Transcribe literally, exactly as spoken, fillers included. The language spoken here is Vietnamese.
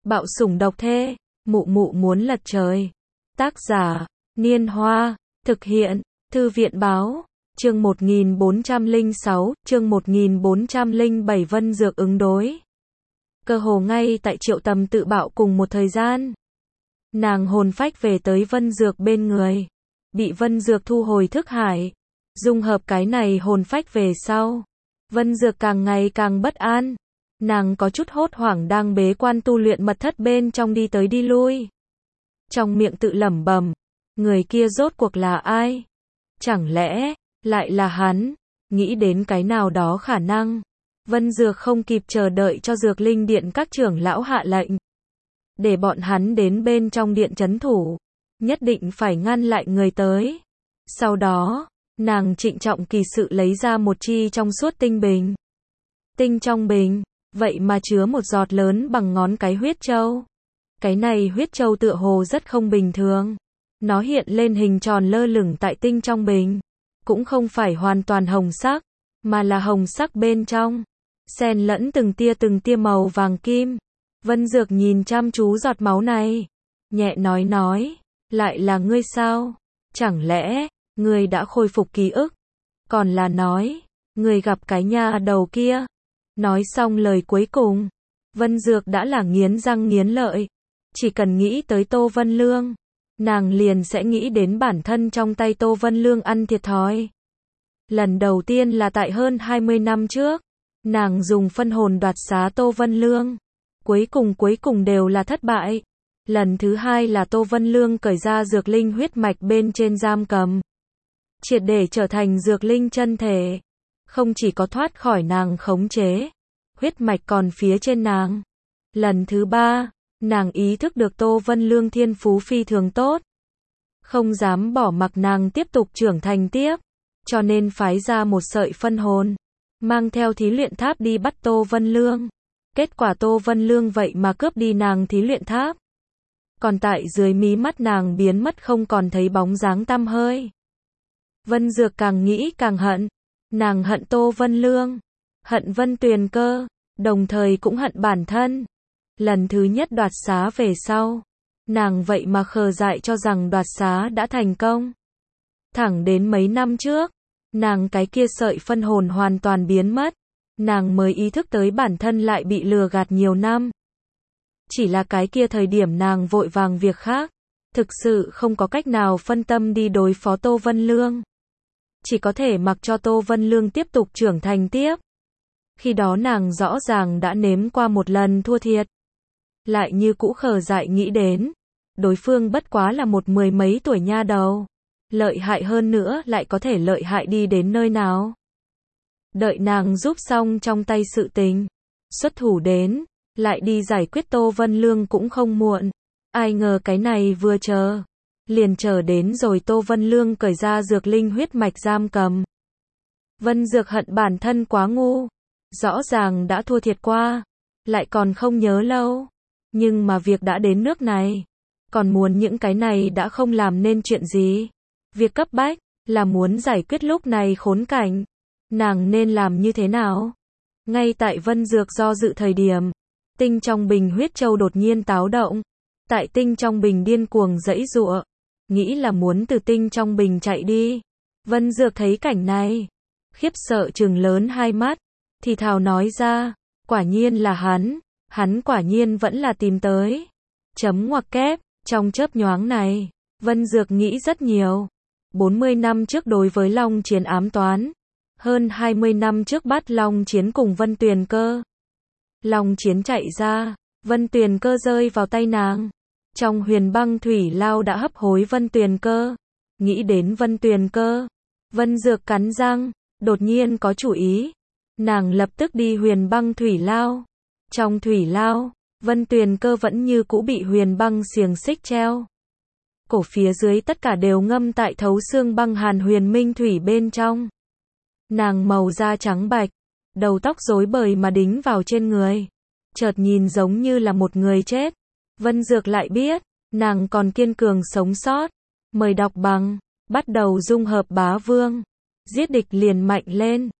Bạo sủng độc thê, mụ mụ muốn lật trời. Tác giả, Niên Hoa, thực hiện, Thư viện Báo, chương một nghìn bốn trăm lẻ sáu, chương một nghìn bốn trăm lẻ bảy Vân Dược ứng đối. Cơ hồ ngay tại Triệu Tầm tự bạo cùng một thời gian. Nàng hồn phách về tới Vân Dược bên người. Bị Vân Dược thu hồi thức hải. Dung hợp cái này hồn phách về sau. Vân Dược càng ngày càng bất an. Nàng có chút hốt hoảng đang bế quan tu luyện mật thất bên trong đi tới đi lui. Trong miệng tự lẩm bẩm, người kia rốt cuộc là ai? Chẳng lẽ, lại là hắn? Nghĩ đến cái nào đó khả năng. Vân Dược không kịp chờ đợi cho Dược Linh Điện các trưởng lão hạ lệnh. Để bọn hắn đến bên trong điện trấn thủ. Nhất định phải ngăn lại người tới. Sau đó, nàng trịnh trọng kỳ sự lấy ra một chi trong suốt tinh bình. Tinh trong bình, vậy mà chứa một giọt lớn bằng ngón cái huyết châu. Cái này huyết châu tựa hồ rất không bình thường. Nó hiện lên hình tròn lơ lửng tại tinh trong bình. Cũng không phải hoàn toàn hồng sắc, mà là hồng sắc bên trong. Xen lẫn từng tia từng tia màu vàng kim. Vân Dược nhìn chăm chú giọt máu này. Nhẹ nói nói, lại là ngươi sao? Chẳng lẽ, ngươi đã khôi phục ký ức? Còn là nói, ngươi gặp cái nha đầu kia. Nói xong lời cuối cùng, Vân Dược đã là nghiến răng nghiến lợi. Chỉ cần nghĩ tới Tô Vân Lương, nàng liền sẽ nghĩ đến bản thân trong tay Tô Vân Lương ăn thiệt thòi. Lần đầu tiên là tại hơn hai mươi năm trước, nàng dùng phân hồn đoạt xá Tô Vân Lương. Cuối cùng cuối cùng đều là thất bại. Lần thứ hai là Tô Vân Lương cởi ra dược linh huyết mạch bên trên giam cầm. Triệt để trở thành dược linh chân thể. Không chỉ có thoát khỏi nàng khống chế, huyết mạch còn phía trên nàng. Lần thứ ba, nàng ý thức được Tô Vân Lương thiên phú phi thường tốt. Không dám bỏ mặc nàng tiếp tục trưởng thành tiếp. Cho nên phái ra một sợi phân hồn. Mang theo thí luyện tháp đi bắt Tô Vân Lương. Kết quả Tô Vân Lương vậy mà cướp đi nàng thí luyện tháp. Còn tại dưới mí mắt nàng biến mất không còn thấy bóng dáng tăm hơi. Vân Dược càng nghĩ càng hận. Nàng hận Tô Vân Lương. Hận Vân Tuyền Cơ. Đồng thời cũng hận bản thân. Lần thứ nhất đoạt xá về sau. Nàng vậy mà khờ dại cho rằng đoạt xá đã thành công. Thẳng đến mấy năm trước. Nàng cái kia sợi phân hồn hoàn toàn biến mất. Nàng mới ý thức tới bản thân lại bị lừa gạt nhiều năm. Chỉ là cái kia thời điểm nàng vội vàng việc khác. Thực sự không có cách nào phân tâm đi đối phó Tô Vân Lương. Chỉ có thể mặc cho Tô Vân Lương tiếp tục trưởng thành tiếp. Khi đó nàng rõ ràng đã nếm qua một lần thua thiệt. Lại như cũ khờ dại nghĩ đến. Đối phương bất quá là một mười mấy tuổi nha đầu. Lợi hại hơn nữa lại có thể lợi hại đi đến nơi nào. Đợi nàng giúp xong trong tay sự tình. Xuất thủ đến. Lại đi giải quyết Tô Vân Lương cũng không muộn. Ai ngờ cái này vừa chờ. Liền chờ đến rồi Tô Vân Lương cởi ra dược linh huyết mạch giam cầm. Vân Dược hận bản thân quá ngu. Rõ ràng đã thua thiệt qua. Lại còn không nhớ lâu. Nhưng mà việc đã đến nước này. Còn muốn những cái này đã không làm nên chuyện gì. Việc cấp bách là muốn giải quyết lúc này khốn cảnh. Nàng nên làm như thế nào? Ngay tại Vân Dược do dự thời điểm. Tinh trong bình huyết châu đột nhiên táo động. Tại tinh trong bình điên cuồng giãy giụa. Nghĩ là muốn từ tinh trong bình chạy đi. Vân Dược thấy cảnh này. Khiếp sợ trừng lớn hai mắt. Thì thào nói ra. Quả nhiên là hắn. Hắn quả nhiên vẫn là tìm tới. Chấm ngoặc kép. Trong chớp nhoáng này. Vân Dược nghĩ rất nhiều. bốn mươi năm trước đối với Long Chiến ám toán. Hơn hai mươi năm trước bắt Long Chiến cùng Vân Tuyền Cơ. Long Chiến chạy ra. Vân Tuyền Cơ rơi vào tay nàng. Trong huyền băng thủy lao đã hấp hối Vân Tuyền Cơ. Nghĩ đến Vân Tuyền Cơ. Vân Dược cắn răng. Đột nhiên có chủ ý. Nàng lập tức đi huyền băng thủy lao. Trong thủy lao. Vân Tuyền Cơ vẫn như cũ bị huyền băng xiềng xích treo. Cổ phía dưới tất cả đều ngâm tại thấu xương băng hàn huyền minh thủy bên trong. Nàng màu da trắng bạch. Đầu tóc rối bời mà đính vào trên người. Chợt nhìn giống như là một người chết. Vân Dược lại biết. Nàng còn kiên cường sống sót. Mời đọc bằng. Bắt đầu dung hợp bá vương. Giết địch liền mạnh lên.